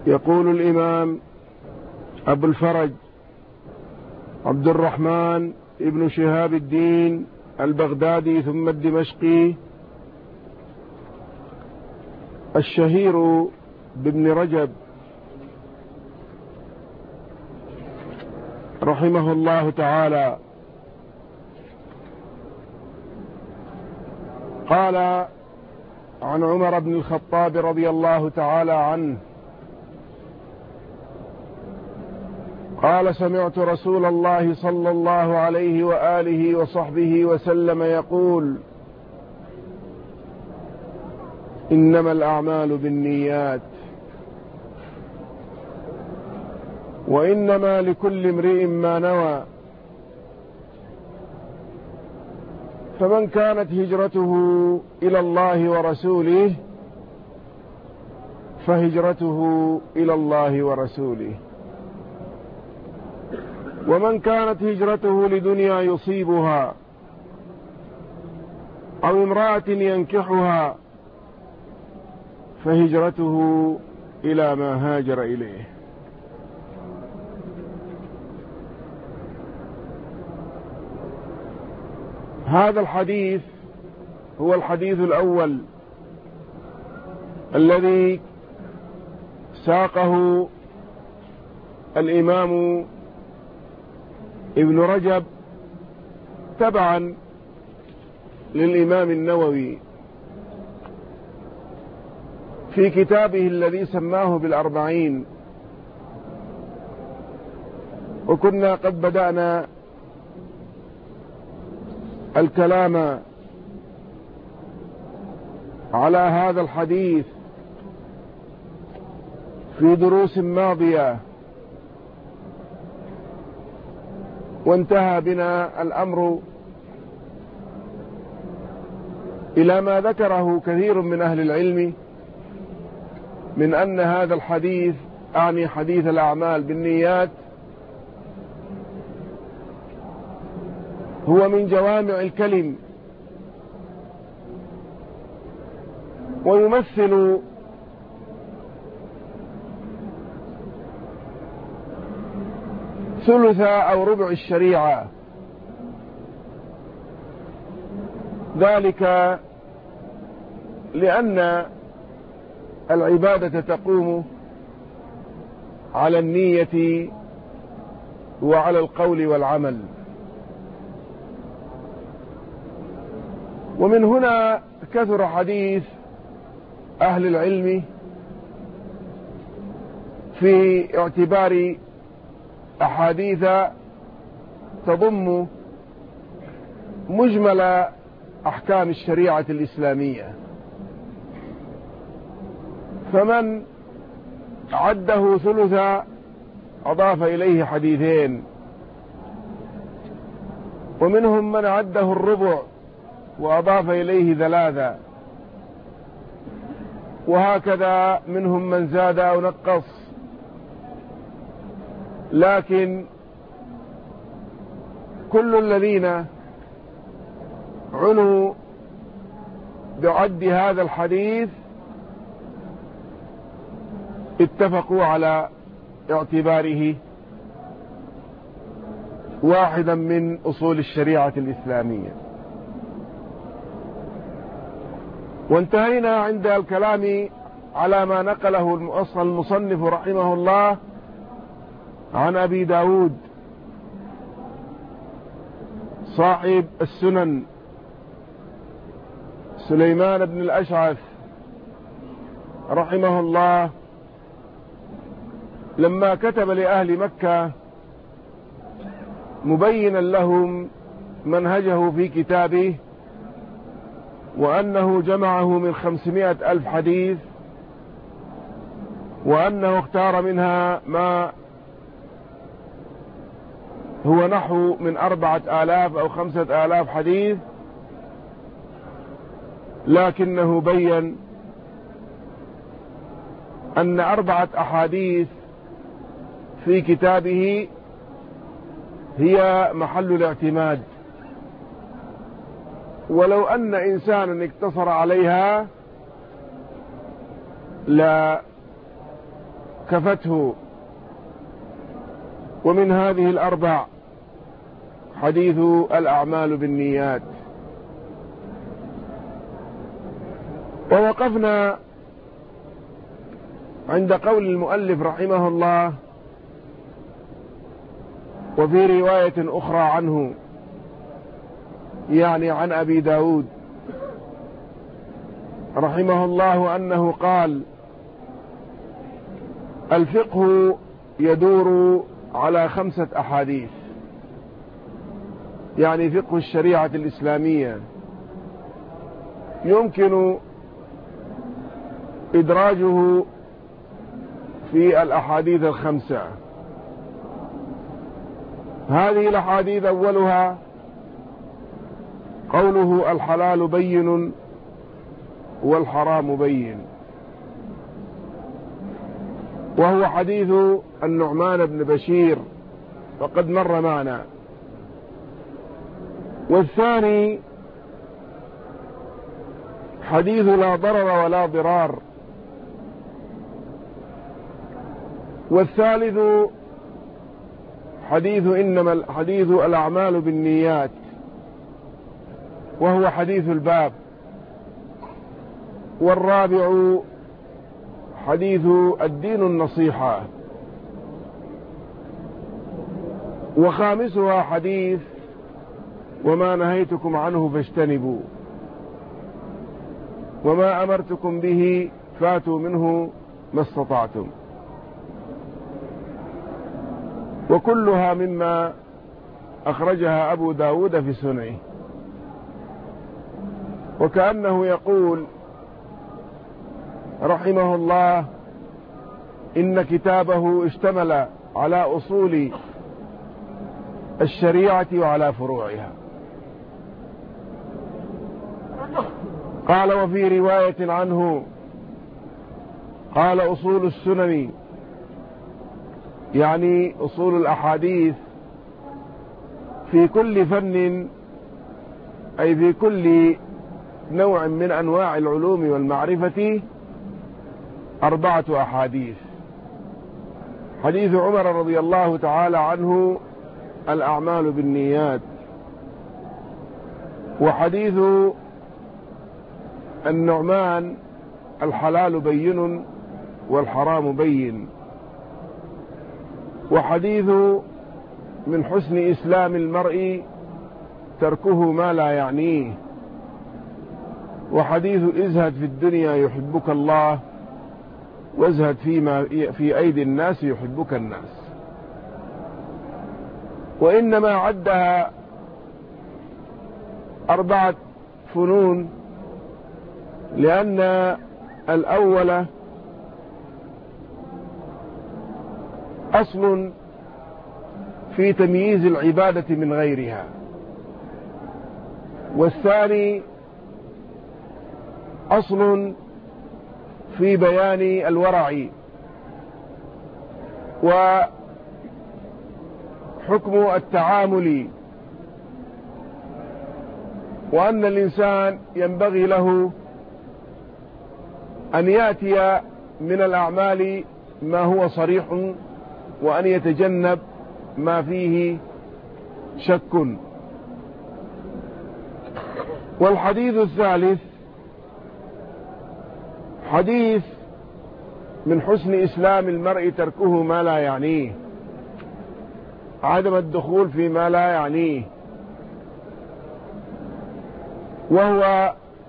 يقول الإمام أبو الفرج عبد الرحمن ابن شهاب الدين البغدادي ثم الدمشقي الشهير بابن رجب رحمه الله تعالى، قال عن عمر بن الخطاب رضي الله تعالى عنه قال: سمعت رسول الله صلى الله عليه وآله وصحبه وسلم يقول: إنما الأعمال بالنيات وإنما لكل امرئ ما نوى، فمن كانت هجرته إلى الله ورسوله فهجرته إلى الله ورسوله، ومن كانت هجرته لدنيا يصيبها أو امرأة ينكحها فهجرته إلى ما هاجر إليه. هذا الحديث هو الحديث الأول الذي ساقه الإمام ابن رجب تبعا للإمام النووي في كتابه الذي سماه بالأربعين. وكنا قد بدأنا الكلام على هذا الحديث في دروس ماضية، وانتهى بنا الأمر إلى ما ذكره كثير من أهل العلم من أن هذا الحديث، أعني حديث الأعمال بالنيات، هو من جوامع الكلم، ويمثل ثلث أو ربع الشريعة، ذلك لأن العبادة تقوم على النية وعلى القول والعمل. ومن هنا كثر حديث أهل العلم في اعتبار أحاديث تضم مجمل أحكام الشريعة الإسلامية، فمن عده ثلثا أضاف إليه حديثين، ومنهم من عده الربع وأضاف إليه ثلاثة، وهكذا منهم من زاد أو نقص. لكن كل الذين عنوا بعد هذا الحديث اتفقوا على اعتباره واحدا من أصول الشريعة الإسلامية. وانتهينا عند الكلام على ما نقله المصنف رحمه الله عن أبي داود صاحب السنن سليمان بن الأشعث رحمه الله، لما كتب لأهل مكة مبينا لهم منهجه في كتابه، وأنه جمعه من 500,000 حديث، وأنه اختار منها ما هو نحو من 4,000 أو 5,000 حديث، لكنه بين أن 4 أحاديث في كتابه هي محل الاعتماد، ولو أن إنسانا اقتصر عليها لا كفته. ومن هذه الأربع حديث الأعمال بالنيات. ووقفنا عند قول المؤلف رحمه الله: وفي رواية أخرى عنه، يعني عن أبي داود رحمه الله، أنه قال: الفقه يدور على 5 أحاديث، يعني فقه الشريعة الإسلامية يمكن إدراجه في الأحاديث 5. هذه الأحاديث أولها قوله: الحلال بين والحرام بين، وهو حديث النعمان بن بشير وقد مر معنا. والثاني حديث لا ضرر ولا ضرار. والثالث حديث الأعمال بالنيات، وهو حديث الباب. والرابع حديث الدين النصيحة. وخامسها حديث وما نهيتكم عنه فاجتنبوا، وما أمرتكم به فاتوا منه ما استطعتم. وكلها مما أخرجها أبو داود في سننه. وكأنه يقول رحمه الله: إن كتابه اشتمل على أصول الشريعة وعلى فروعها. قال: وفي رواية عنه قال: أصول السنن، يعني أصول الأحاديث في كل فن، أي في كل نوع من أنواع العلوم والمعرفة 4 أحاديث. حديث عمر رضي الله تعالى عنه: الأعمال بالنيات. وحديث النعمان: الحلال بين والحرام بين. وحديث من حسن إسلام المرء تركه ما لا يعنيه. وحديث: ازهد في الدنيا يحبك الله، وازهد فيما في أيدي الناس يحبك الناس. وإنما عدها 4 فنون، لأن الأول أصل في تمييز العبادة من غيرها، والثاني أصل في بيان الورع وحكم التعامل، وأن الإنسان ينبغي له أن يأتي من الأعمال ما هو صريح، وأن يتجنب ما فيه شك. والحديث الثالث حديث من حسن إسلام المرء تركه ما لا يعنيه، عدم الدخول فيما لا يعنيه، وهو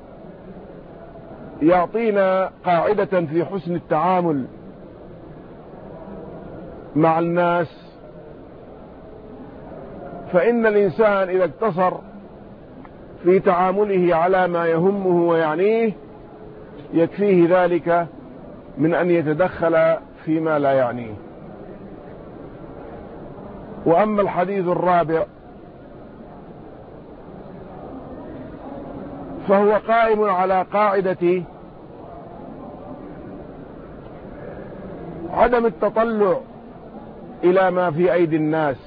يعطينا قاعدة في حسن التعامل مع الناس. فإن الإنسان إذا اقتصر في تعامله على ما يهمه ويعنيه يكفيه ذلك من أن يتدخل فيما لا يعنيه. وأما الحديث الرابع فهو قائم على قاعدة عدم التطلع إلى ما في أيدي الناس،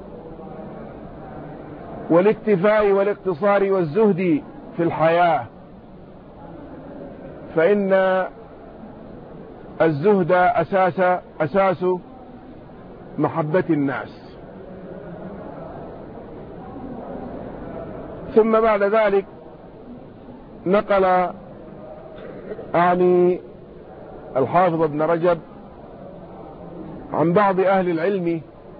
والاكتفاء والاقتصار والزهد في الحياة. فإن الزهد أساس محبة الناس. ثم بعد ذلك نقل الحافظ ابن رجب عن بعض أهل العلم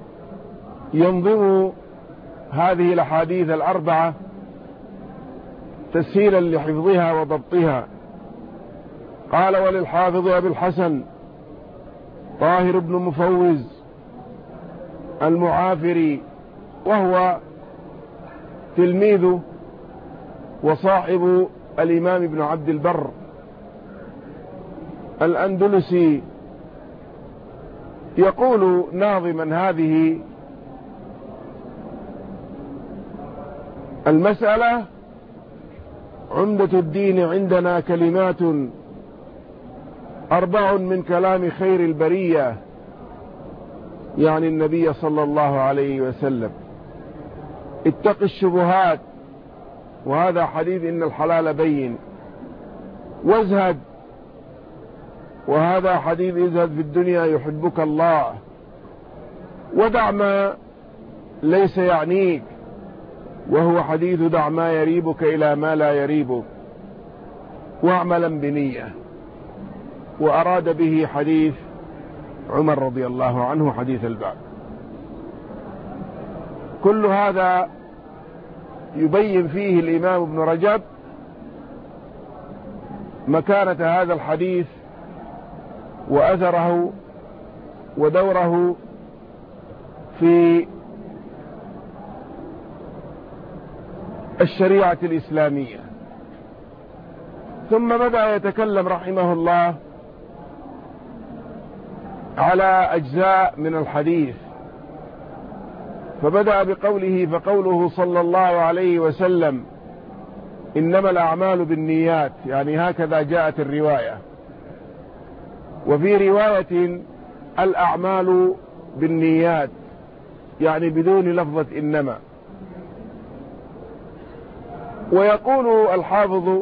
ينظم هذه الأحاديث الأربعة تسهيلا لحفظها وضبطها. قال: وللحافظ أبي الحسن طاهر بن مفوز المعافري، وهو تلميذ وصاحب الإمام ابن عبد البر الأندلسي، يقول ناظما هذه المسألة: عمدة الدين عندنا كلمات 4 من كلام خير البرية، يعني النبي صلى الله عليه وسلم: اتق الشبهات، وهذا حديث إن الحلال بين، وازهد، وهذا حديث ازهد في الدنيا يحبك الله، ودع ما ليس يعنيك، وهو حديث دع ما يريبك إلى ما لا يريبك، واعملا بنية. وأراد به حديث عمر رضي الله عنه، حديث الباب. كل هذا يبين فيه الإمام ابن رجب مكانة هذا الحديث وأثره ودوره في الشريعة الإسلامية. ثم بدأ يتكلم رحمه الله على أجزاء من الحديث، فبدأ بقوله: فقوله صلى الله عليه وسلم: إنما الأعمال بالنيات، يعني هكذا جاءت الرواية. وفي رواية: الأعمال بالنيات، يعني بدون لفظة إنما. ويقول الحافظ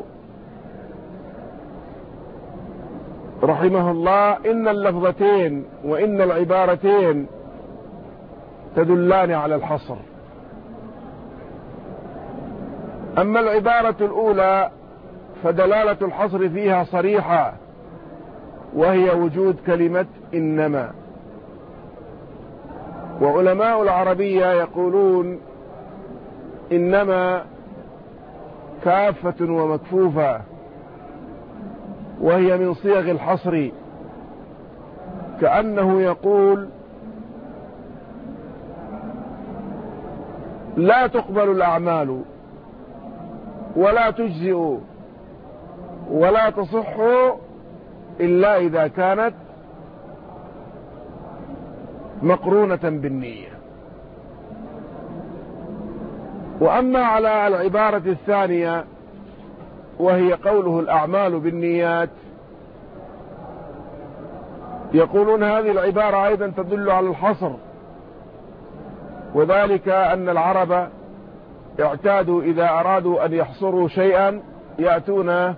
رحمه الله: إن اللفظتين وإن العبارتين تدلان على الحصر. أما العبارة الأولى فدلالة الحصر فيها صريحة، وهي وجود كلمة إنما. وعلماء العربية يقولون إنما كافة ومكفوفة، وهي من صيغ الحصر، كأنه يقول: لا تقبل الأعمال ولا تجزئ ولا تصح إلا إذا كانت مقرونة بالنية. وأما على العبارة الثانية وهي قوله الأعمال بالنيات، يقولون هذه العبارة أيضا تدل على الحصر، وذلك أن العرب اعتادوا إذا أرادوا أن يحصروا شيئا يأتون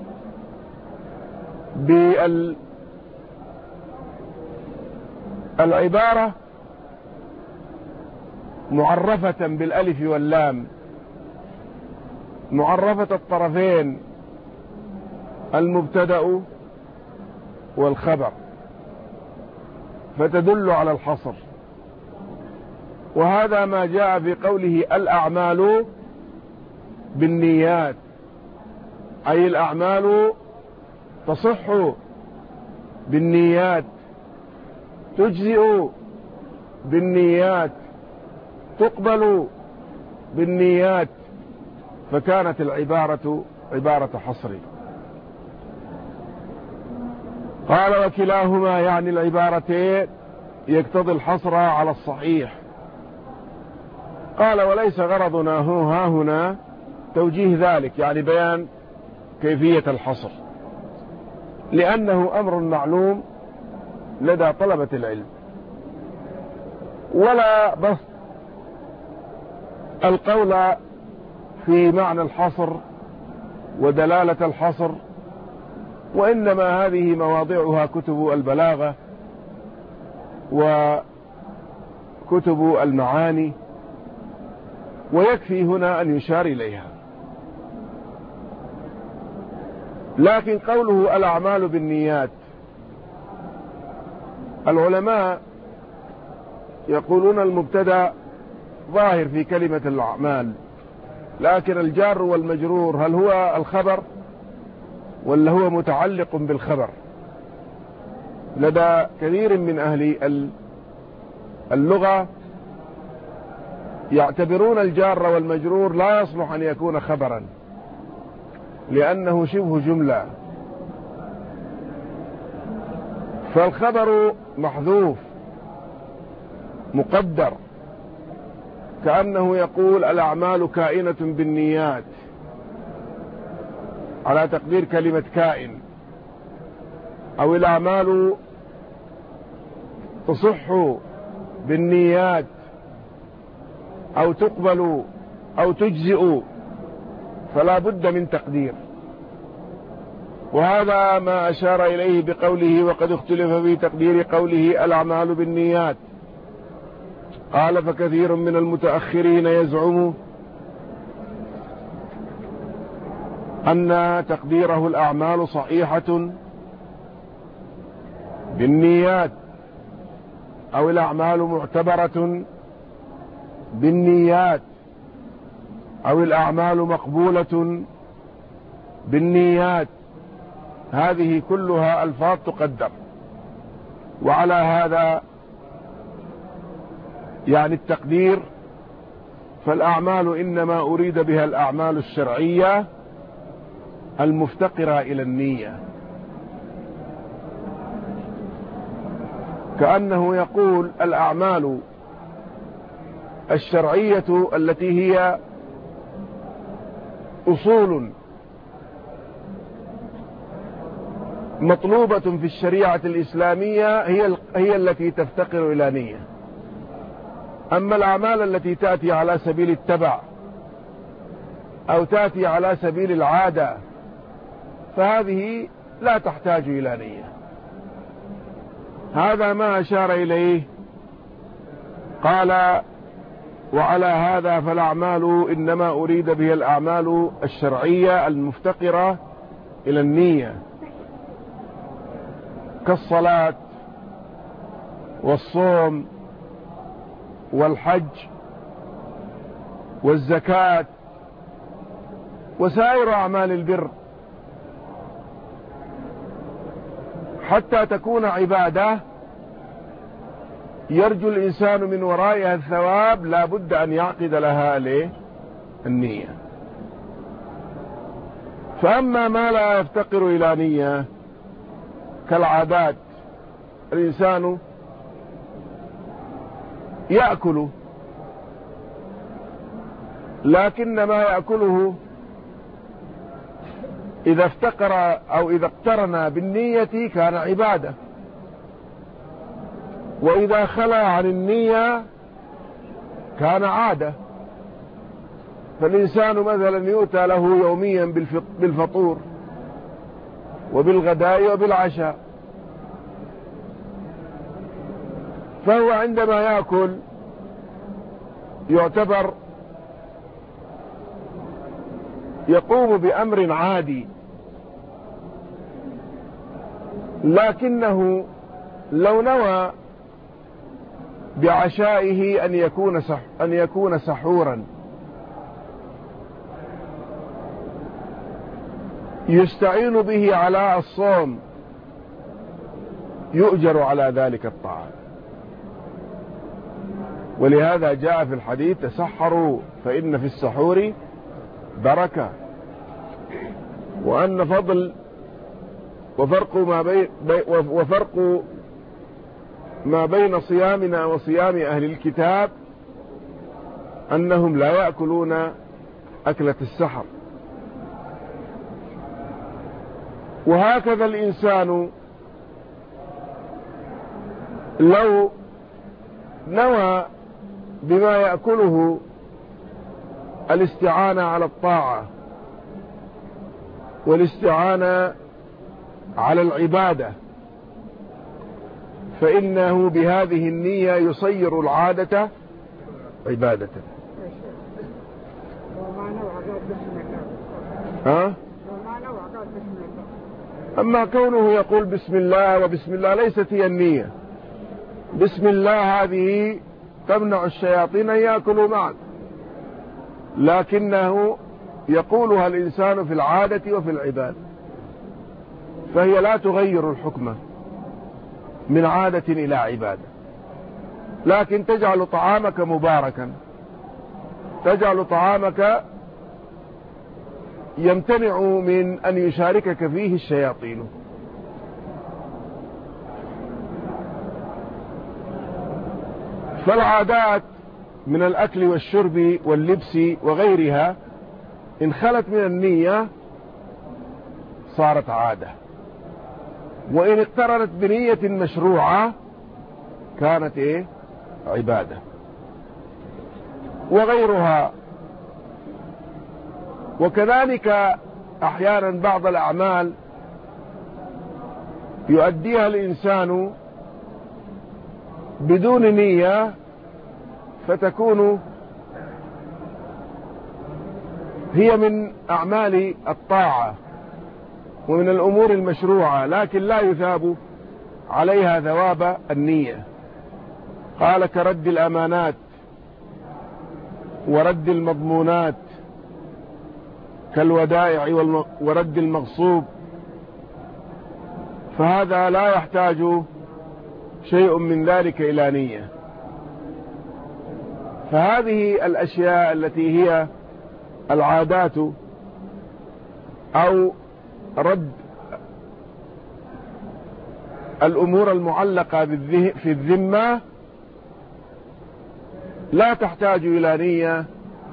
بالعبارة معرفة بالألف واللام، معرفة الطرفين، المبتدأ والخبر، فتدل على الحصر. وهذا ما جاء في قوله الأعمال بالنيات، أي الأعمال تصح بالنيات، تجزئ بالنيات، تقبل بالنيات، فكانت العبارة عبارة حصر. قال: وكلاهما، يعني العبارتين، يقتضي الحصر على الصحيح. قال: وليس غرضنا ها هنا توجيه ذلك، يعني بيان كيفية الحصر، لأنه أمر معلوم لدى طلبة العلم، ولا بس القول في معنى الحصر ودلالة الحصر وإنما هذه مواضعها كتب البلاغة وكتب المعاني، ويكفي هنا أن يشار إليها. لكن قوله الأعمال بالنيات، العلماء يقولون المبتدأ ظاهر في كلمة الأعمال، لكن الجار والمجرور هل هو الخبر ولا هو متعلق بالخبر؟ لدى كثير من أهل اللغة يعتبرون الجار والمجرور لا يصلح أن يكون خبرا لأنه شبه جملة، فالخبر محذوف مقدر، كأنه يقول الأعمال كائنة بالنيات على تقدير كلمة كائن، أو الأعمال تصح بالنيات أو تقبل أو تجزئ، فلا بد من تقدير. وهذا ما أشار إليه بقوله وقد اختلف في تقدير قوله الأعمال بالنيات. قال فكثير من المتأخرين يزعم أن تقديره الأعمال صحيحة بالنيات، أو الأعمال معتبرة بالنيات، أو الأعمال مقبولة بالنيات. هذه كلها ألفاظ تقدر. وعلى هذا يعني التقدير، فالأعمال إنما أريد بها الأعمال الشرعية المفتقرة إلى النية، كأنه يقول الأعمال الشرعية التي هي أصول مطلوبة في الشريعة الإسلامية هي التي تفتقر إلى نية. أما الأعمال التي تأتي على سبيل التبع أو تأتي على سبيل العادة فهذه لا تحتاج إلى نية. هذا ما أشار إليه. قال وعلى هذا فالأعمال إنما أريد بها الأعمال الشرعية المفتقرة إلى النية، كالصلاة والصوم والحج والزكاة وسائر أعمال البر، حتى تكون عبادة يرجو الإنسان من ورائها الثواب لا بد أن يعقد لها النية. فأما ما لا يفتقر إلى نية كالعادات، الإنسان يأكل لكن ما يأكله إذا افتقر أو إذا اقترن بالنية كان عبادة، وإذا خلا عن النية كان عادة. فالإنسان مثلا يؤتى له يوميا بالفطور وبالغداء وبالعشاء، فهو عندما يأكل يعتبر يقوم بأمر عادي، لكنه لو نوى بعشائه أن يكون سحورا يستعين به على الصوم يؤجر على ذلك الطعام. ولهذا جاء في الحديث تسحروا فإن في السحور بركة، وأن فضل وفرق ما بين صيامنا وصيام أهل الكتاب أنهم لا يأكلون أكلة السحر. وهكذا الإنسان لو نوى بما يأكله الاستعانة على الطاعة والاستعانة على العبادة فإنه بهذه النية يصير العادة عبادة. أما كونه يقول بسم الله وبسم الله ليست هي النية. بسم الله هذه تمنع الشياطين أن يأكلوا معك، لكنه يقولها الإنسان في العادة وفي العبادة، فهي لا تغير الحكم من عادة إلى عبادة، لكن تجعل طعامك مباركا، تجعل طعامك يمتنع من أن يشاركك فيه الشياطين. فالعادات من الأكل والشرب واللبس وغيرها إن خلت من النية صارت عادة، وإن اقترنت بنية مشروعة كانت عبادة. وغيرها. وكذلك أحيانا بعض الأعمال يؤديها الإنسان بدون نية فتكون هي من أعمال الطاعة ومن الأمور المشروعة، لكن لا يثاب عليها ثواب النية. قال كرد الأمانات ورد المضمونات، كالودائع ورد المغصوب، فهذا لا يحتاج شيء من ذلك إلى نية. فهذه الأشياء التي هي العادات أو رد الأمور المعلقة في الذمة لا تحتاج إلى نية،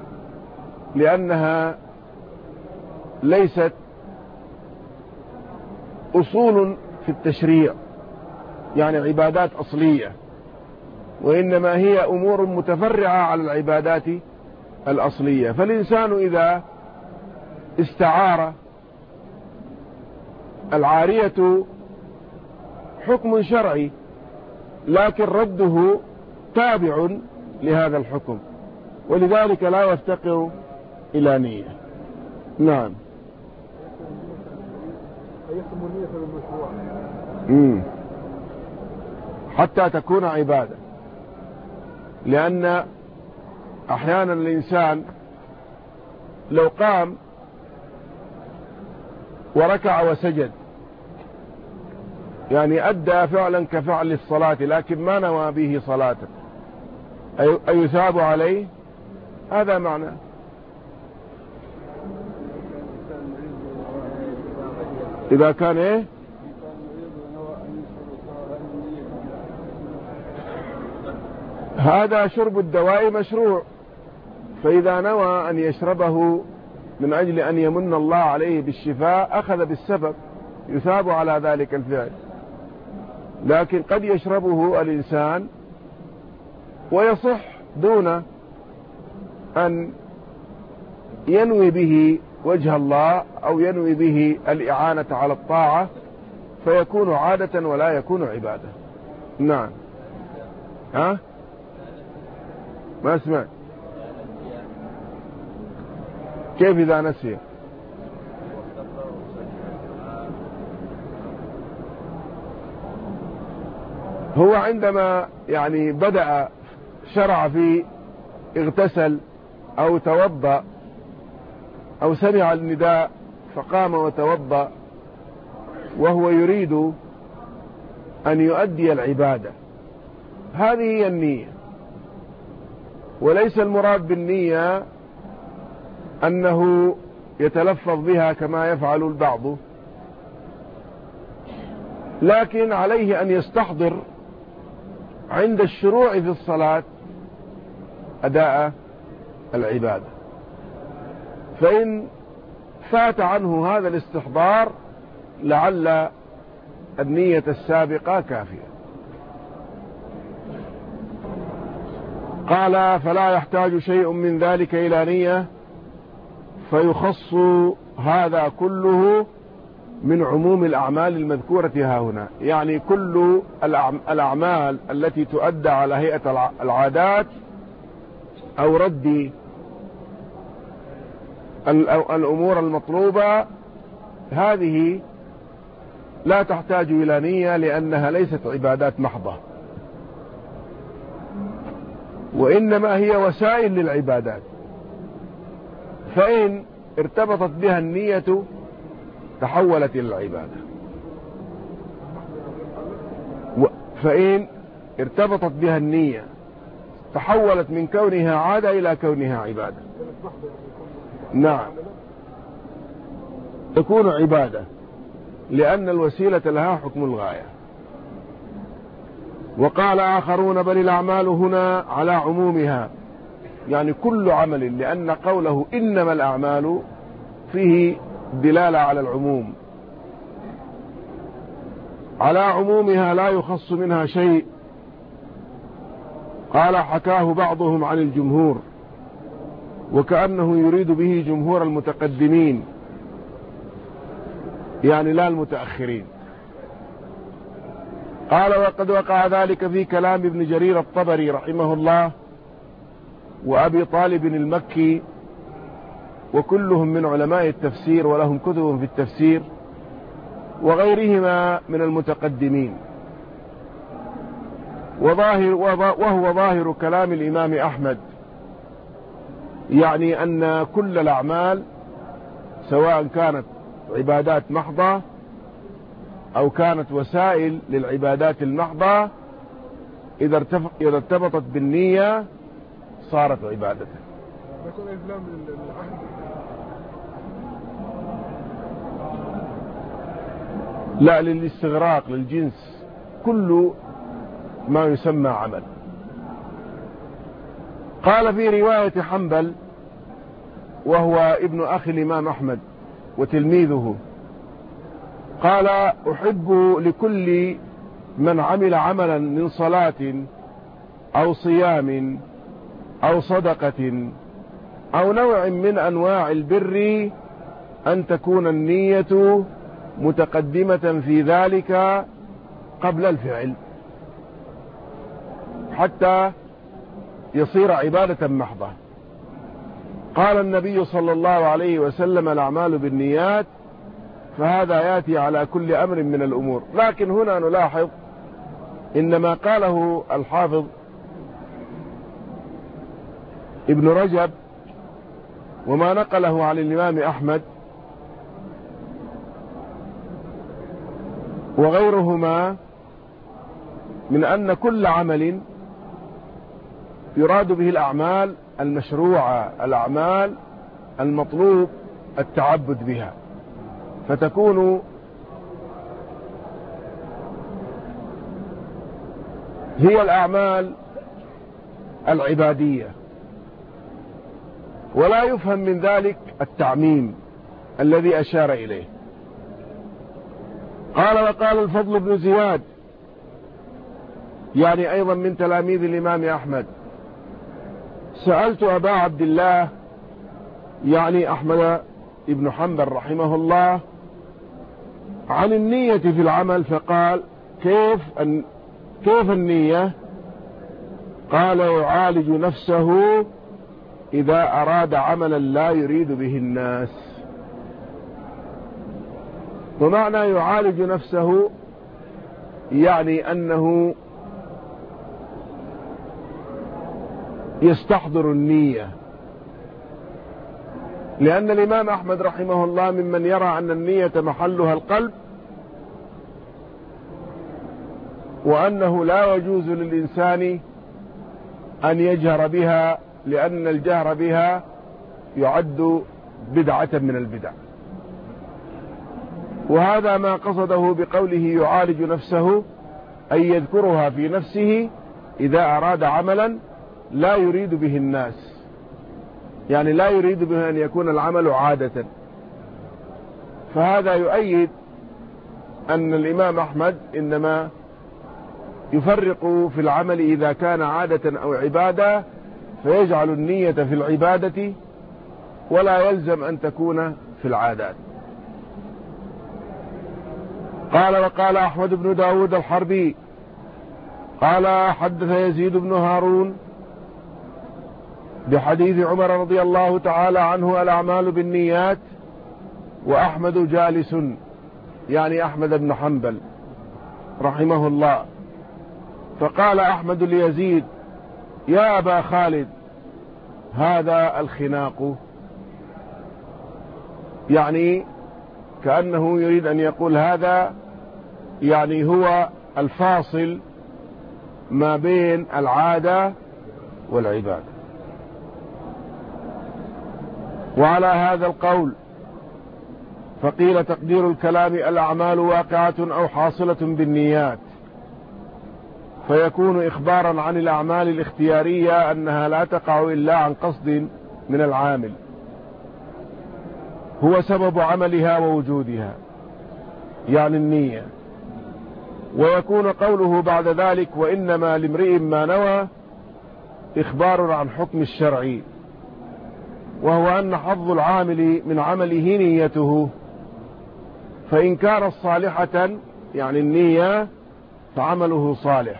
لأنها ليست أصول في التشريع، يعني عبادات أصلية، وإنما هي أمور متفرعة على العبادات الأصلية. فالإنسان إذا استعار، العارية حكم شرعي لكن رده تابع لهذا الحكم، ولذلك لا يفتقر إلى نية. نعم. حتى تكون عبادة، لأن أحيانا الإنسان لو قام وركع وسجد يعني أدى فعلا كفعل الصلاة لكن ما نوى به صلاة، أيثاب عليه؟ هذا معنى. إذا كان هذا شرب الدواء مشروع، فإذا نوى أن يشربه من أجل أن يمن الله عليه بالشفاء أخذ بالسبب، يثاب على ذلك الفعل. لكن قد يشربه الإنسان ويصح دون أن ينوي به وجه الله أو ينوي به الإعانة على الطاعة، فيكون عادة ولا يكون عبادة. نعم. ما اسمع كيف إذا نسي؟ هو عندما يعني بدأ شرع في اغتسل أو توضأ أو سمع النداء فقام وتوضأ وهو يريد أن يؤدي العبادة، هذه هي النية. وليس المراد بالنية أنه يتلفظ بها كما يفعل البعض، لكن عليه أن يستحضر عند الشروع في الصلاة أداء العبادة، فإن فات عنه هذا الاستحضار لعل النية السابقة كافية. قال فلا يحتاج شيء من ذلك إلى نية، فيخص هذا كله من عموم الأعمال المذكورة ها هنا، يعني كل الأعمال التي تؤدى على هيئة العادات أو رد الأمور المطلوبة، هذه لا تحتاج إلى نية لأنها ليست عبادات محضة، وإنما هي وسائل للعبادات. فإن ارتبطت بها النية تحولت إلى العبادة، فإن ارتبطت بها النية تحولت من كونها عادة إلى كونها عبادة. نعم، تكون عبادة لأن الوسيلة لها حكم الغاية. وقال آخرون بل الأعمال هنا على عمومها، يعني كل عمل، لأن قوله إنما الأعمال فيه دلالة على العموم، على عمومها لا يخص منها شيء. قال حكاه بعضهم عن الجمهور، وكأنه يريد به جمهور المتقدمين، يعني لا المتأخرين. قال وقد وقع ذلك في كلام ابن جرير الطبري رحمه الله وأبي طالب المكي، وكلهم من علماء التفسير ولهم كتب في التفسير، وغيرهما من المتقدمين، وهو ظاهر كلام الإمام أحمد، يعني أن كل الأعمال سواء كانت عبادات محضة أو كانت وسائل للعبادات المحضة إذا ارتبطت بالنية صارت عبادة. لا، للاستغراق للجنس، كل ما يسمى عمل. قال في رواية حنبل وهو ابن أخي الإمام أحمد وتلميذه، قال أحب لكل من عمل عملا من صلاة أو صيام أو صدقة أو نوع من أنواع البر أن تكون النية متقدمة في ذلك قبل الفعل حتى يصير عبادة محضة. قال النبي صلى الله عليه وسلم الأعمال بالنيات، فهذا يأتي على كل أمر من الأمور. لكن هنا نلاحظ إن ما قاله الحافظ ابن رجب وما نقله عن الإمام أحمد وغيرهما من أن كل عمل يراد به الأعمال المشروعة، الأعمال المطلوب التعبد بها، فتكون هي الأعمال العبادية، ولا يفهم من ذلك التعميم الذي أشار إليه. قال وقال الفضل بن زياد، يعني أيضا من تلاميذ الإمام أحمد، سألت أبا عبد الله يعني أحمد ابن حنبل رحمه الله عن النية في العمل، فقال كيف النية؟ قال يعالج نفسه إذا أراد عملا لا يريد به الناس. ومعنى يعالج نفسه يعني أنه يستحضر النية، لأن الإمام أحمد رحمه الله ممن يرى أن النية محلها القلب، وأنه لا يجوز للإنسان أن يجهر بها، لأن الجهر بها يعد بدعة من البدع. وهذا ما قصده بقوله يعالج نفسه، أي يذكرها في نفسه إذا أراد عملا لا يريد به الناس، يعني لا يريد به أن يكون العمل عادة. فهذا يؤيد أن الإمام أحمد إنما يفرق في العمل إذا كان عادة أو عبادة، فيجعل النية في العبادة ولا يلزم أن تكون في العادات. قال وقال أحمد بن داود الحربي قال حدث يزيد بن هارون بحديث عمر رضي الله تعالى عنه الأعمال بالنيات وأحمد جالس، يعني أحمد بن حنبل رحمه الله. فقال أحمد ليزيد: يا أبا خالد، هذا الخناق، يعني كأنه يريد أن يقول هذا يعني هو الفاصل ما بين العادة والعبادة. وعلى هذا القول فقيل تقدير الكلام الأعمال واقعة أو حاصلة بالنيات، فيكون إخبارا عن الأعمال الاختيارية أنها لا تقع إلا عن قصد من العامل هو سبب عملها ووجودها، يعني النية. ويكون قوله بعد ذلك وإنما لامرئ ما نوى إخبار عن حكم الشرع، وهو أن حظ العامل من عمله نيته، فإن كانت صالحة يعني النية فعمله صالح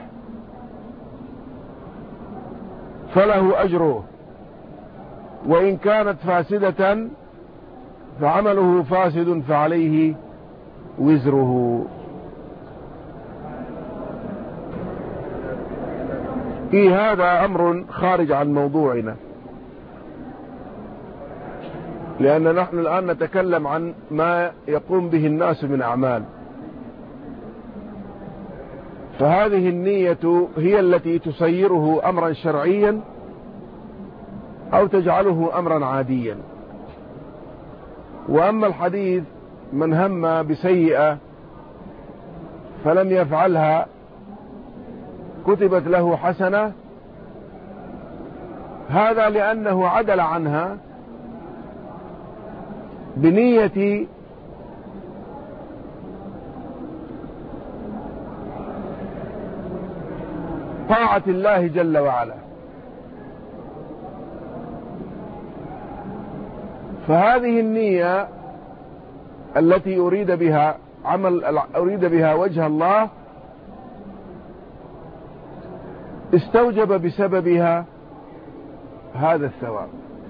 فله أجره، وإن كانت فاسدة فعمله فاسد فعليه وزره. هذا أمر خارج عن موضوعنا، لأن نحن الآن نتكلم عن ما يقوم به الناس من أعمال، فهذه النية هي التي تسيره أمرا شرعيا أو تجعله أمرا عاديا. وأما الحديث من هم بسيئة فلم يفعلها كتبت له حسنة، هذا لأنه عدل عنها بنية طاعة الله جل وعلا. فهذه النية التي أريد بها وجه الله استوجب بسببها هذا الثواب،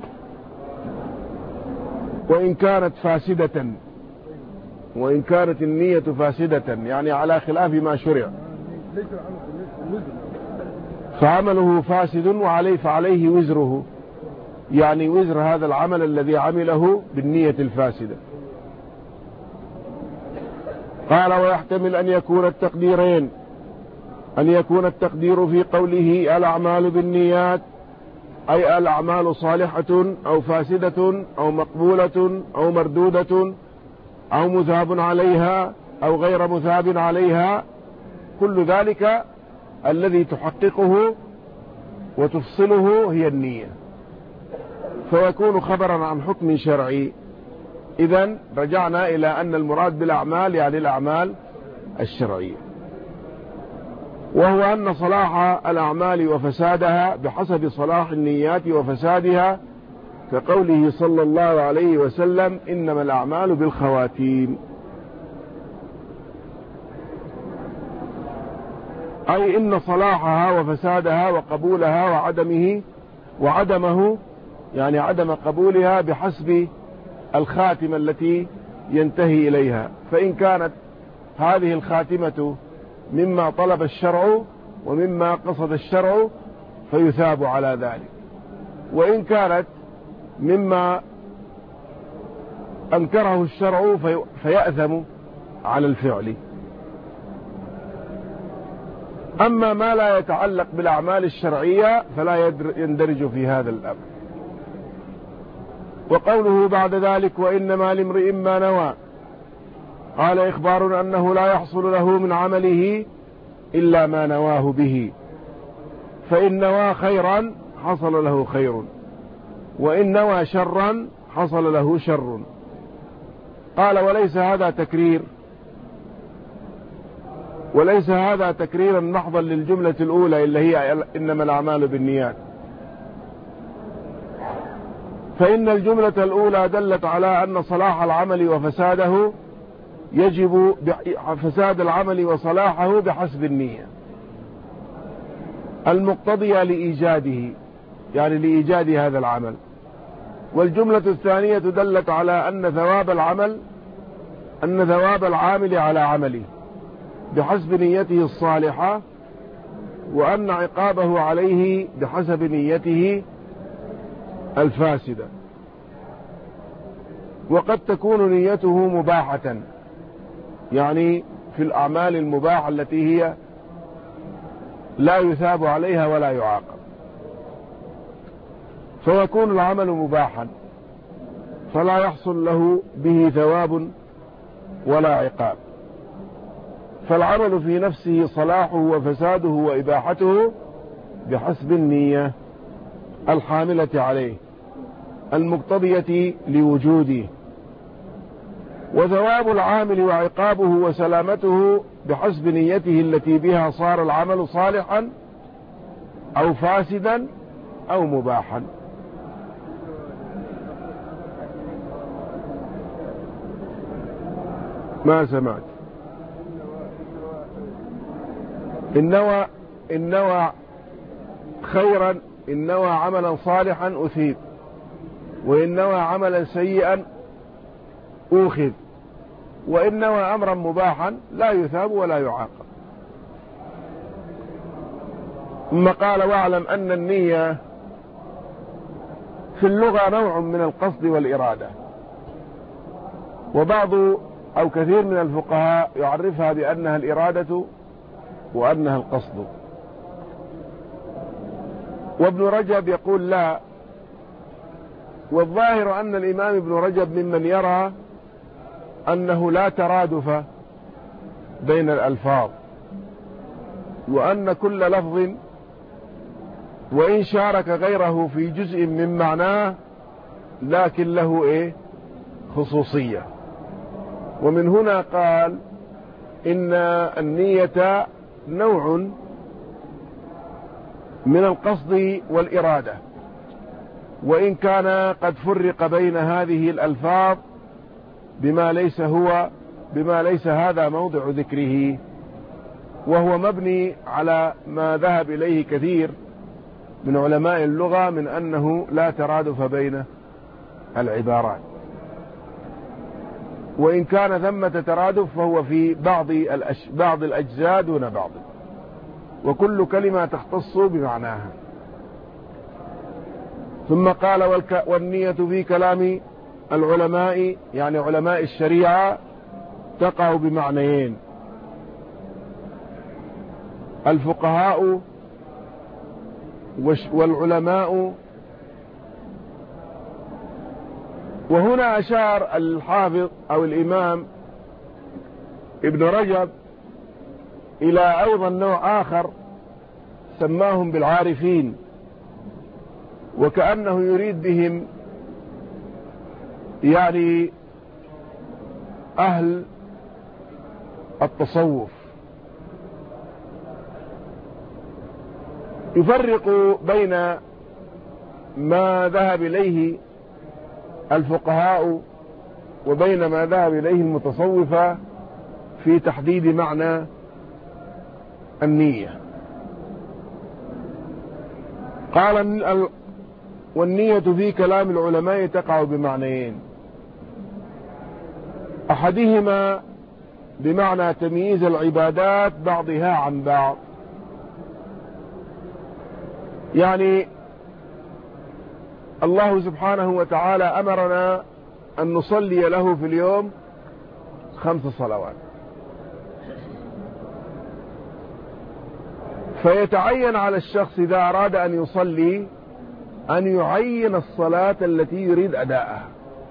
وإن كانت فاسدة، وإن كانت النية فاسدة يعني على خلاف ما شرع فعمله فاسد فعليه وزره، يعني وزر هذا العمل الذي عمله بالنية الفاسدة. قال ويحتمل أن يكون التقديرين، أن يكون التقدير في قوله الأعمال بالنيات أي الأعمال صالحة أو فاسدة أو مقبولة أو مردودة أو مثاب عليها أو غير مثاب عليها، كل ذلك الذي تحققه وتفصله هي النية، فيكون خبرا عن حكم شرعي. إذن رجعنا إلى أن المراد بالأعمال يعني الأعمال الشرعية، وهو أن صلاح الأعمال وفسادها بحسب صلاح النيات وفسادها، كقوله صلى الله عليه وسلم إنما الأعمال بالخواتيم، أي إن صلاحها وفسادها وقبولها وعدمه يعني عدم قبولها بحسب الخاتمة التي ينتهي إليها. فإن كانت هذه الخاتمة مما طلب الشرع ومما قصد الشرع فيثاب على ذلك، وإن كانت مما أنكره الشرع فيأثم على الفعل. أما ما لا يتعلق بالأعمال الشرعية فلا يندرج في هذا الأمر. وقوله بعد ذلك وإنما لامرئ ما نوى، قال إخبار أنه لا يحصل له من عمله إلا ما نواه به، فإن نوى خيرا حصل له خير، وإن نوى شرا حصل له شر. قال وليس هذا تكريرا محضا للجملة الأولى اللي هي إنما الأعمال بالنيات، فإن الجملة الأولى دلت على أن صلاح العمل وفساده يجب فساد العمل وصلاحه بحسب النية المقتضية لإيجاده، يعني لإيجاد هذا العمل. والجملة الثانية دلت على أن ثواب العامل على عمله بحسب نيته الصالحة، وأن عقابه عليه بحسب نيته الفاسدة. وقد تكون نيته مباحة، يعني في الأعمال المباحة التي هي لا يثاب عليها ولا يعاقب، فيكون العمل مباحا فلا يحصل له به ثواب ولا عقاب. فالعمل في نفسه صلاحه وفساده وإباحته بحسب النية الحاملة عليه المقتضية لوجوده. وثواب العامل وعقابه وسلامته بحسب نيته التي بها صار العمل صالحا أو فاسدا أو مباحا. ما سمعت؟ إن نوى خيرا، إن نوى عملا صالحا أثيب، وإن نوى عملا سيئا أوخذ، وإن نوى أمرا مباحا لا يثاب ولا يعاقب. ثم قال: واعلم أن النية في اللغة نوع من القصد والإرادة، وبعض أو كثير من الفقهاء يعرفها بأنها الإرادة وأنها القصد. وابن رجب يقول لا، والظاهر أن الإمام ابن رجب ممن يرى أنه لا ترادف بين الألفاظ، وأن كل لفظ وإن شارك غيره في جزء من معناه لكن له خصوصية. ومن هنا قال إن النية نوع من القصد والإرادة، وإن كان قد فرق بين هذه الألفاظ بما ليس هذا موضع ذكره، وهو مبني على ما ذهب إليه كثير من علماء اللغة من أنه لا ترادف بين العبارات، وإن كان ثمة ترادف فهو في بعض الأجزاء دون بعض، وكل كلمة تختص بمعناها. ثم قال: والنية في كلام العلماء، يعني علماء الشريعة، تقع بمعنيين: الفقهاء والعلماء. وهنا أشار الحافظ أو الإمام ابن رجب إلى أيضا نوع آخر سماهم بالعارفين، وكأنه يريد بهم يعني أهل التصوف. يفرق بين ما ذهب إليه الفقهاء وبين ما ذهب إليه المتصوفة في تحديد معنى النية. قال: والنية في كلام العلماء تقع بمعنيين: أحدهما بمعنى تمييز العبادات بعضها عن بعض، يعني الله سبحانه وتعالى أمرنا أن نصلي له في اليوم 5 صلوات، فيتعين على الشخص إذا أراد أن يصلي أن يعين الصلاة التي يريد أداءها،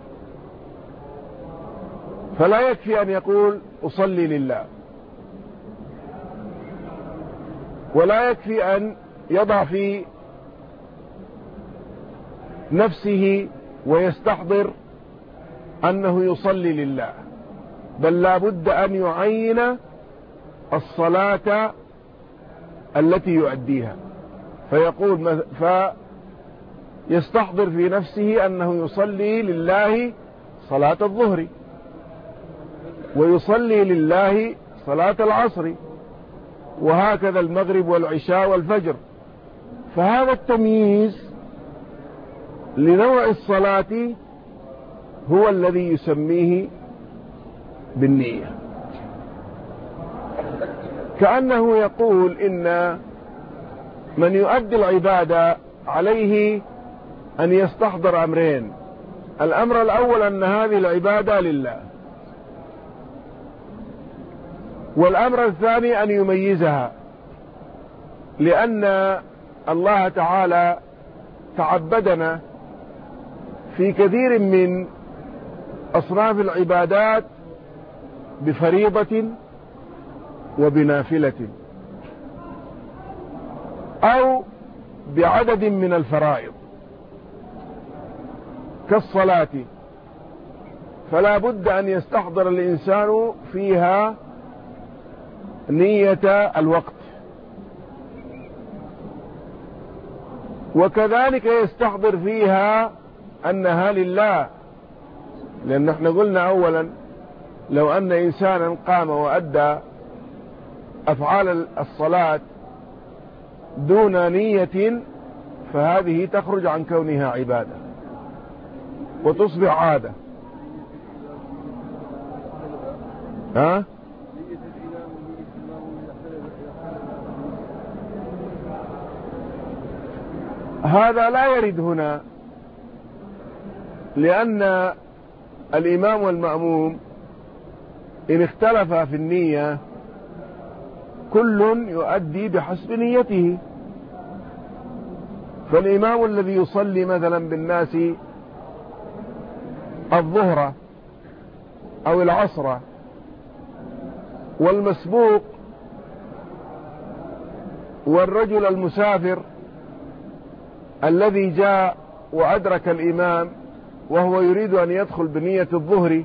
فلا يكفي أن يقول أصلي لله، ولا يكفي أن يضع في نفسه ويستحضر أنه يصلي لله، بل لا بد أن يعين الصلاة التي يؤديها، فيقول فيستحضر في نفسه أنه يصلي لله صلاة الظهر، ويصلي لله صلاة العصر، وهكذا المغرب والعشاء والفجر. فهذا التمييز لنوع الصلاة هو الذي يسميه بالنية، كأنه يقول إن من يؤدي العبادة عليه أن يستحضر أمرين: الأمر الأول أن هذه العبادة لله، والأمر الثاني أن يميزها، لأن الله تعالى تعبدنا في كثير من أصناف العبادات بفريضة وبنافلة أو بعدد من الفرائض كالصلاة، فلا بد أن يستحضر الإنسان فيها نية الوقت، وكذلك يستحضر فيها أنها لله، لأن احنا قلنا أولا لو أن إنسانا قام وأدى أفعال الصلاة دون نية فهذه تخرج عن كونها عبادة وتصبح عادة. هذا لا يرد هنا، لأن الإمام والمأموم إن اختلفا في النية كل يؤدي بحسب نيته. فالإمام الذي يصلي مثلا بالناس الظهر أو العصر، والمسبوق والرجل المسافر الذي جاء وأدرك الإمام وهو يريد أن يدخل بنية الظهر،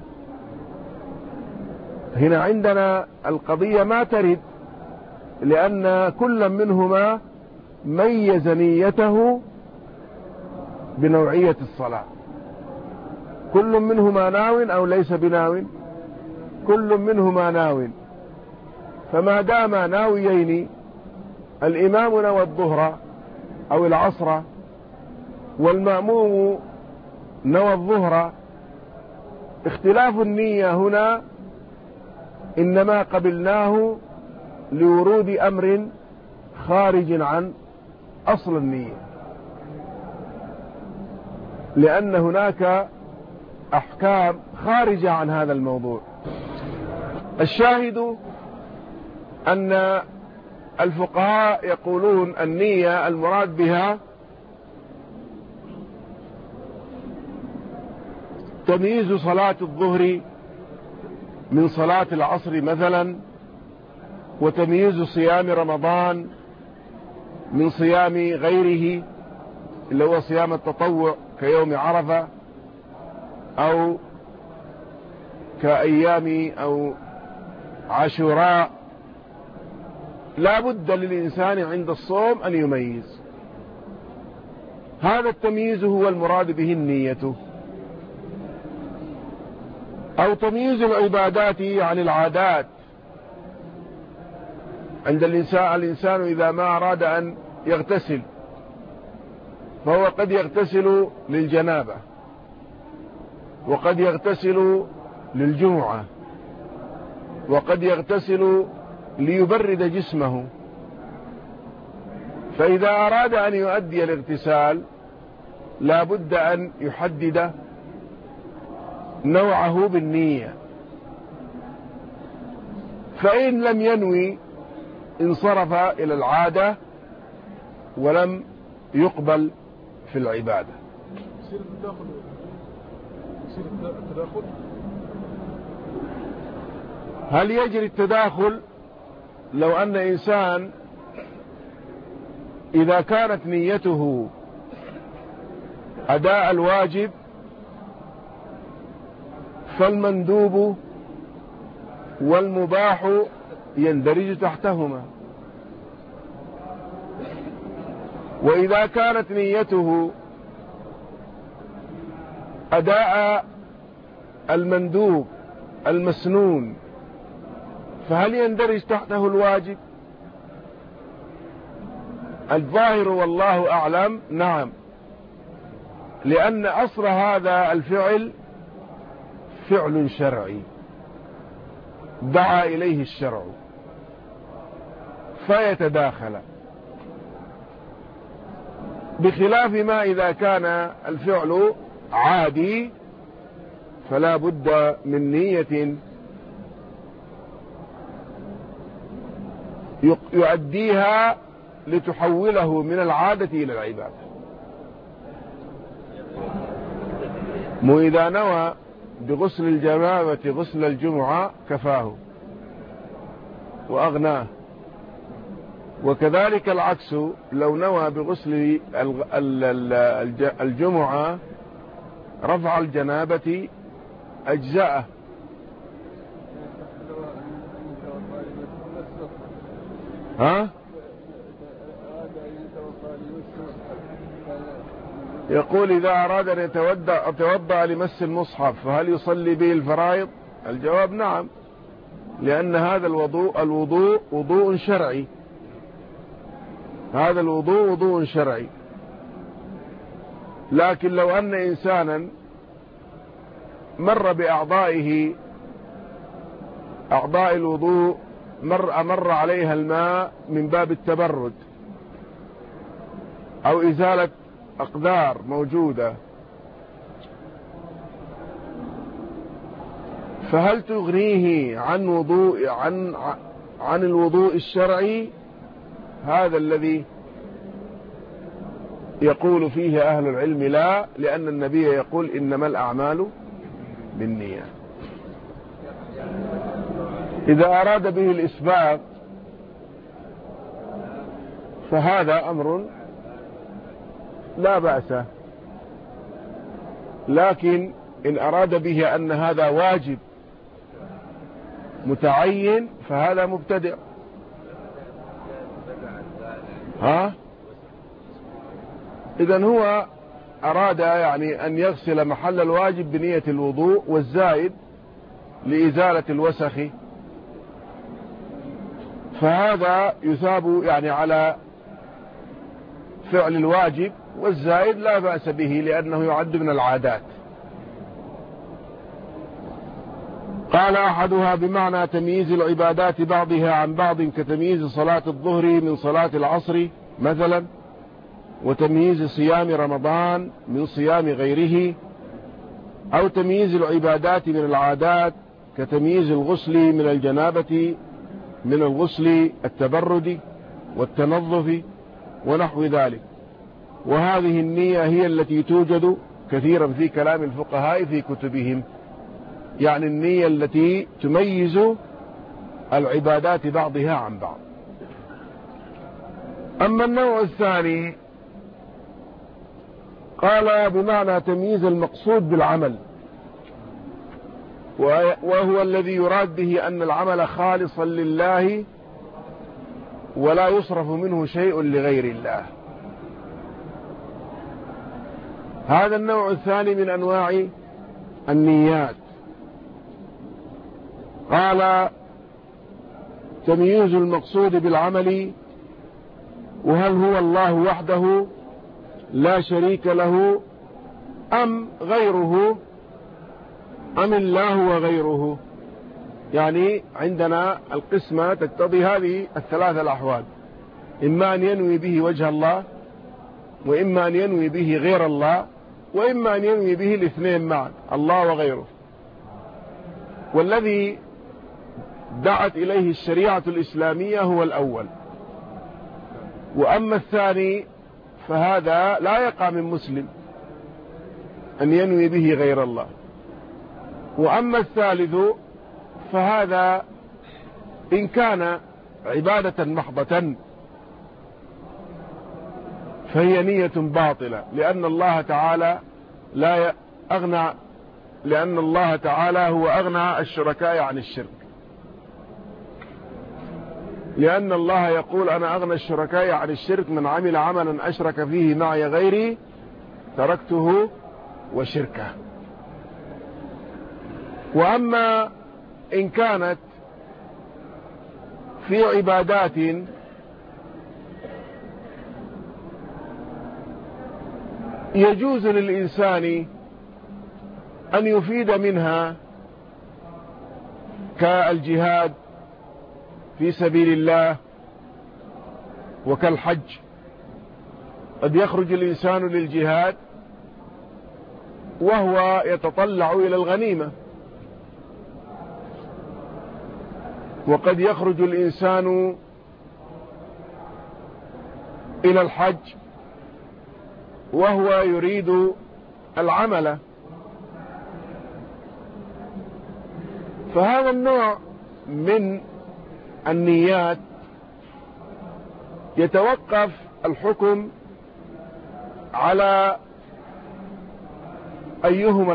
هنا عندنا القضية ما ترد، لأن كل منهما ميز نيته بنوعية الصلاة. كل منهما ناو أو ليس بناو، كل منهما ناو، فما دام ناويين الإمام نوى الظهر أو العصر والمأموم نوى الظهر، اختلاف النية هنا إنما قبلناه لورود أمر خارج عن أصل النية، لأن هناك أحكام خارجة عن هذا الموضوع. الشاهد أن الفقهاء يقولون النية المراد بها تمييز صلاة الظهر من صلاة العصر مثلا، وتمييز صيام رمضان من صيام غيره اللي هو صيام التطوع كيوم عرفة أو كأيام أو عاشوراء. لا بد للإنسان عند الصوم أن يميز. هذا التمييز هو المراد به النية، أو تمييز العبادات عن العادات. عند الإنسان إذا ما أراد أن يغتسل فهو قد يغتسل للجنابة، وقد يغتسل للجمعة، وقد يغتسل ليبرد جسمه. فإذا أراد أن يؤدي الاغتسال لا بد أن يحدد نوعه بالنية، فإن لم ينوي انصرف إلى العادة ولم يقبل في العبادة. يصير التداخل. هل يجري التداخل لو أن إنسان إذا كانت نيته أداء الواجب فالمندوب والمباح يندرج تحتهما، وإذا كانت نيته أداء المندوب المسنون فهل يندرج تحته الواجب؟ الظاهر والله أعلم نعم، لأن أصل هذا الفعل فعل شرعي دعا إليه الشرع فيتداخل، بخلاف ما إذا كان الفعل عادي فلا بد من نية يؤديها لتحوله من العادة إلى العبادة. مو إذا نوى بغسل الجنابة غسل الجمعة كفاه وأغناه، وكذلك العكس لو نوى بغسل الجمعة رفع الجنابة أجزاءه. ها؟ يقول إذا أراد أن يتوضأ لمس المصحف فهل يصلي به الفرائض؟ الجواب نعم، لأن هذا الوضوء وضوء شرعي، هذا الوضوء وضوء شرعي. لكن لو أن إنسانا مر بأعضائه أعضاء الوضوء مر عليها الماء من باب التبرد أو إزالة أقدار موجودة، فهل تغنيه عن الوضوء الشرعي؟ هذا الذي يقول فيه أهل العلم لا، لأن النبي يقول إنما الأعمال بالنية. إذا أراد به الإسباغ فهذا أمر لا بأس، لكن إن أراد به أن هذا واجب متعين فهذا مبتدع. إذن هو أراد يعني أن يغسل محل الواجب بنية الوضوء والزائد لإزالة الوسخ، فهذا يثاب يعني على فعل الواجب، والزائد لا بأس به لأنه يعد من العادات. قال أحدها بمعنى تمييز العبادات بعضها عن بعض، كتمييز صلاة الظهر من صلاة العصر مثلا، وتمييز صيام رمضان من صيام غيره، أو تمييز العبادات من العادات كتمييز الغسل من الجنابة من الغسل التبرد والتنظف ونحو ذلك. وهذه النية هي التي توجد كثيرا في كلام الفقهاء في كتبهم، يعني النية التي تميز العبادات بعضها عن بعض. أما النوع الثاني قال بمعنى تمييز المقصود بالعمل، وهو الذي يراد به أن العمل خالصا لله ولا يصرف منه شيء لغير الله. هذا النوع الثاني من أنواع النيات. قال تمييز المقصود بالعمل، وهل هو الله وحده لا شريك له أم غيره أم الله وغيره. يعني عندنا القسمة تقتضي هذه الثلاثة الأحوال، إما أن ينوي به وجه الله، وإما أن ينوي به غير الله، وإما أن ينوي به الاثنين معا، الله وغيره. والذي دعت إليه الشريعة الإسلامية هو الأول، وأما الثاني فهذا لا يقع من مسلم أن ينوي به غير الله. وأما الثالث فهذا إن كان عبادة محضة فهي نية باطلة، لأن الله تعالى هو أغنى الشركاء عن الشرك، لأن الله يقول أنا أغنى الشركاء عن الشرك، من عمل عملا أشرك فيه معي غيري تركته وشركه. وأما إن كانت في عبادات يجوز للإنسان أن يفيد منها كالجهاد في سبيل الله وكالحج. قد يخرج الإنسان للجهاد وهو يتطلع إلى الغنيمة، وقد يخرج الإنسان إلى الحج وهو يريد العمل. فهذا النوع من النيات يتوقف الحكم على أيهما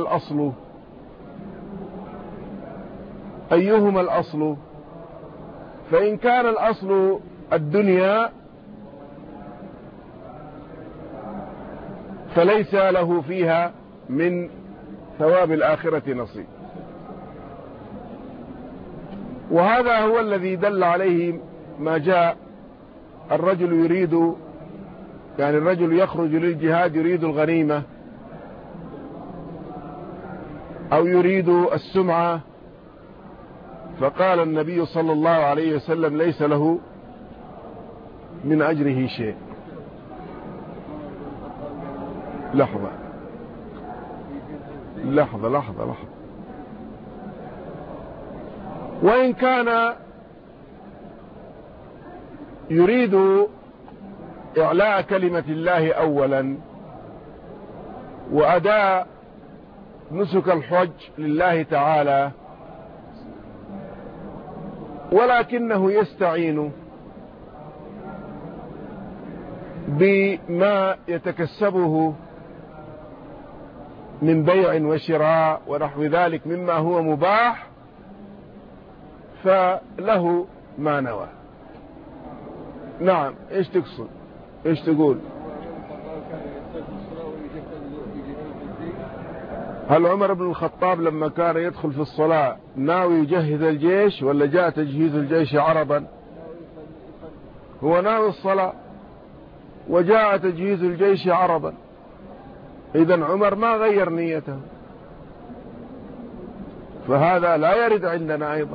الأصل. فإن كان الأصل الدنيا فليس له فيها من ثواب الآخرة نصيب. وهذا هو الذي دل عليه ما جاء الرجل يخرج للجهاد يريد الغنيمة أو يريد السمعة، فقال النبي صلى الله عليه وسلم ليس له من أجره شيء. لحظة. وإن كان يريد إعلاء كلمة الله أولا وأداء نسك الحج لله تعالى، ولكنه يستعين بما يتكسبه من بيع وشراء ونحو ذلك مما هو مباح، فله ما نوى. نعم. ايش تقصد؟ ايش تقول؟ هل عمر بن الخطاب لما كان يدخل في الصلاة ناوي يجهز الجيش ولا جاء تجهيز الجيش عربا؟ هو ناوي الصلاة وجاء تجهيز الجيش عربا، إذن عمر ما غير نيته، فهذا لا يرد عندنا أيضا،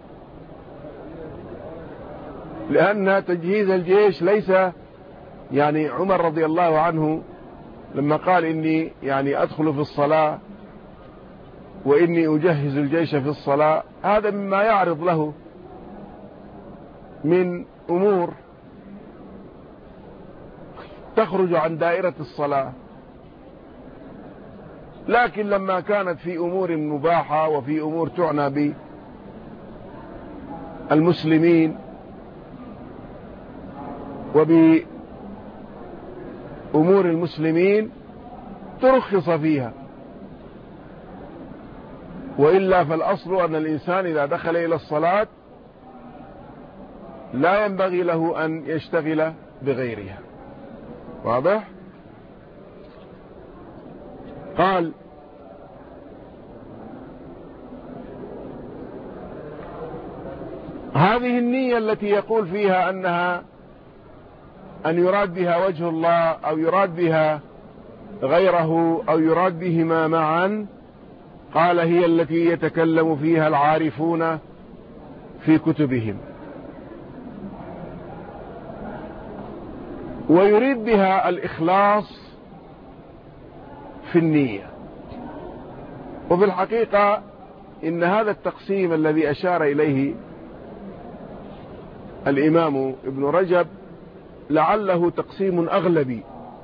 لأن تجهيز الجيش ليس عمر رضي الله عنه لما قال إني أدخل في الصلاة وإني أجهز الجيش في الصلاة، هذا مما يعرض له من أمور تخرج عن دائرة الصلاة. لكن لما كانت في أمور مباحة وفي أمور تعنى بالمسلمين وبأمور المسلمين ترخص فيها، وإلا فالأصل أن الإنسان إذا دخل إلى الصلاة لا ينبغي له أن يشتغل بغيرها. واضح؟ قال: هذه النية التي يقول فيها أنها أن يراد بها وجه الله أو يراد بها غيره أو يراد بهما معا، قال: هي التي يتكلم فيها العارفون في كتبهم، ويريد بها الإخلاص في النية. وفي الحقيقة إن هذا التقسيم الذي أشار إليه الإمام ابن رجب لعله تقسيم أغلبي،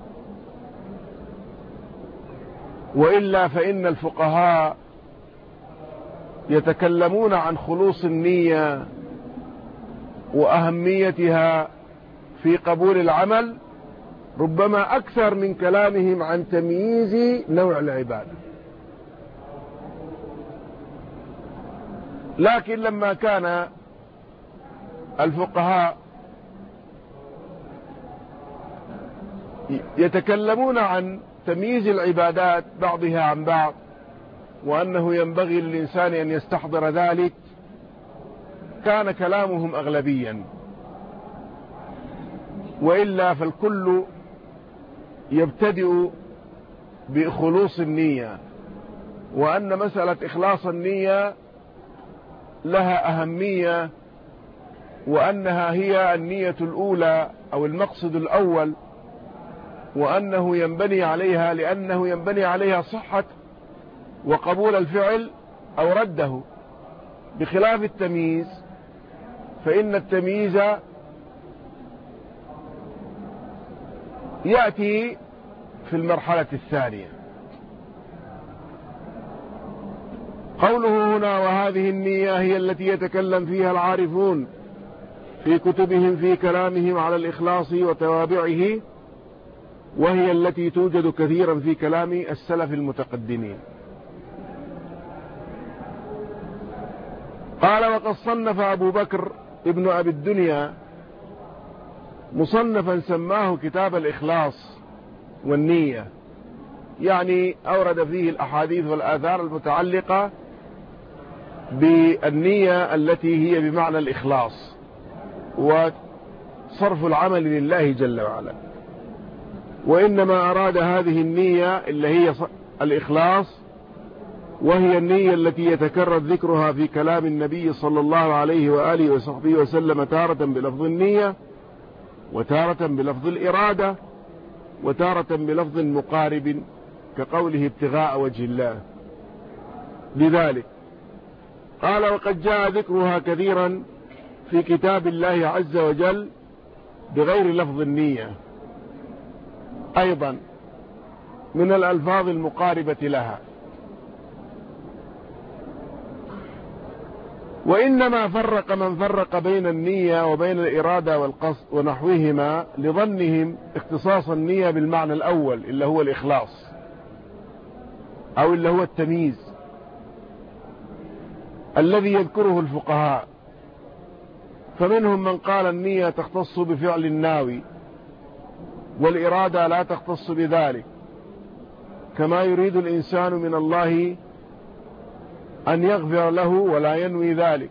وإلا فإن الفقهاء يتكلمون عن خلوص النية وأهميتها في قبول العمل ربما أكثر من كلامهم عن تمييز نوع العبادة. لكن لما كان الفقهاء يتكلمون عن تمييز العبادات بعضها عن بعض، وأنه ينبغي للإنسان أن يستحضر ذلك، كان كلامهم أغلبيا، وإلا فالكل يبتدئ بخلوص النية، وأن مسألة إخلاص النية لها أهمية، وأنها هي النية الأولى أو المقصد الأول، وأنه ينبني عليها، لأنه ينبني عليها صحة وقبول الفعل أو رده، بخلاف التمييز، فإن التمييز يأتي في المرحلة الثانية. قوله هنا وهذه النية هي التي يتكلم فيها العارفون في كتبهم في كلامهم على الإخلاص وتوابعه، وهي التي توجد كثيرا في كلام السلف المتقدمين. قال وقد صنف أبو بكر ابن أبي الدنيا مصنفا سماه كتاب الإخلاص والنية، يعني أورد فيه الأحاديث والآثار المتعلقة بالنية التي هي بمعنى الإخلاص وصرف العمل لله جل وعلا. وإنما أراد هذه النية اللي هي الإخلاص، وهي النية التي يتكرر ذكرها في كلام النبي صلى الله عليه وآله وصحبه وسلم، تارة بلفظ النية، وتارة بلفظ الإرادة، وتارة بلفظ مقارب كقوله ابتغاء وجه الله. لذلك قال وقد جاء ذكرها كثيرا في كتاب الله عز وجل بغير لفظ النية أيضا من الألفاظ المقاربة لها. وإنما فرق من فرق بين النية وبين الإرادة والقصد ونحوهما لظنهم اختصاص النية بالمعنى الأول اللي هو الإخلاص أو اللي هو التمييز الذي يذكره الفقهاء. فمنهم من قال النية تختص بفعل الناوي، والإرادة لا تختص بذلك، كما يريد الإنسان من الله أن يغفر له ولا ينوي ذلك.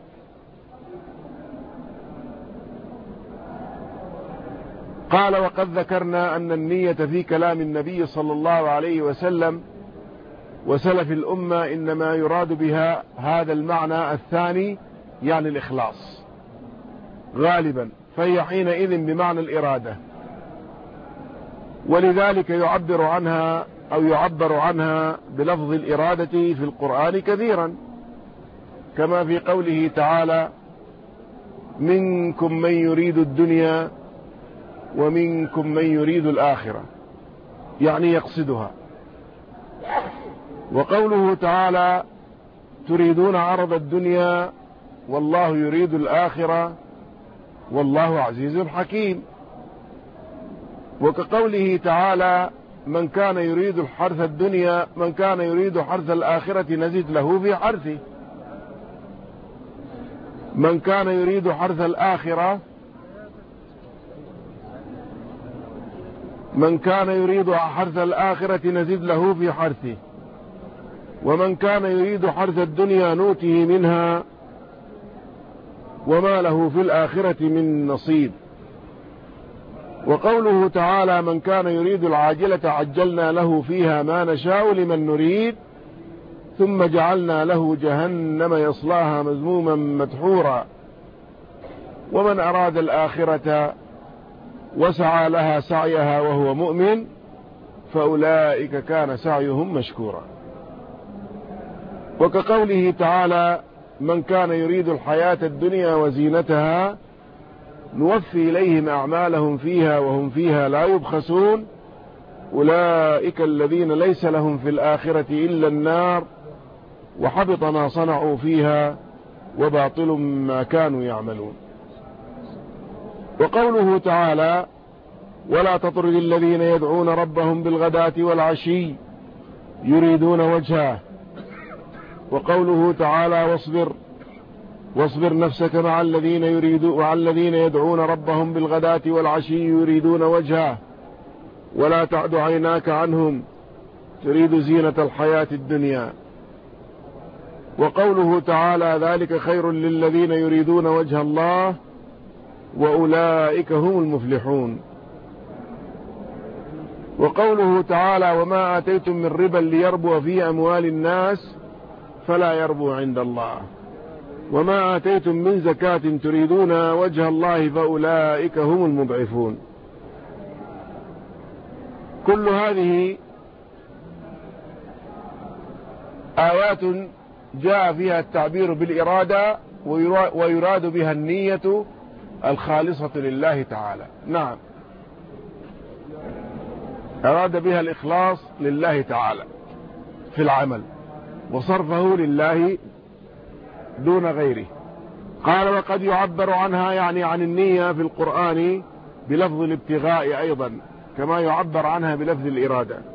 قال وقد ذكرنا أن النية في كلام النبي صلى الله عليه وسلم وسلف الأمة إنما يراد بها هذا المعنى الثاني، يعني الإخلاص غالبا، فهي حينئذ بمعنى الإرادة، ولذلك يعبر عنها بلفظ الإرادة في القرآن كثيرا، كما في قوله تعالى منكم من يريد الدنيا ومنكم من يريد الآخرة، يعني يقصدها. وقوله تعالى تريدون عرض الدنيا والله يريد الآخرة والله عزيز حكيم. وكقوله تعالى من كان يريد الحرث الدنيا من كان يريد حرث الآخرة نزد له في حرثه. من كان يريد حرث الآخرة من كان يريد حرث الآخرة نزد له في حرثه، ومن كان يريد حرث الدنيا نوته منها وما له في الآخرة من نصيب. وقوله تعالى من كان يريد العاجلة عجلنا له فيها ما نشاء لمن نريد ثم جعلنا له جهنم يصلاها مذموما مدحورا. ومن أراد الآخرة وسعى لها سعيها وهو مؤمن فأولئك كان سعيهم مشكورا. وكقوله تعالى من كان يريد الحياة الدنيا وزينتها نوفي إليهم أعمالهم فيها وهم فيها لا يبخسون أولئك الذين ليس لهم في الآخرة إلا النار وحبط ما صنعوا فيها وباطل ما كانوا يعملون. وقوله تعالى ولا تطرد الذين يدعون ربهم بالغداة والعشي يريدون وجهه. وقوله تعالى واصبر نفسك مع الذين يدعون ربهم بالغداة والعشي يريدون وجهه ولا تعد عيناك عنهم تريد زينة الحياة الدنيا. وقوله تعالى ذلك خير للذين يريدون وجه الله وأولئك هم المفلحون. وقوله تعالى وما آتيتم من ربا ليربو في أموال الناس فلا يربو عند الله وما آتيتم من زكاة تريدون وجه الله فأولئك هم المضعفون. كل هذه آيات جاء فيها التعبير بالإرادة ويراد بها النية الخالصة لله تعالى. نعم، أراد بها الإخلاص لله تعالى في العمل وصرفه لله دون غيره. قال وقد يعبر عنها يعني عن النية في القرآن بلفظ الابتغاء أيضا كما يعبر عنها بلفظ الإرادة.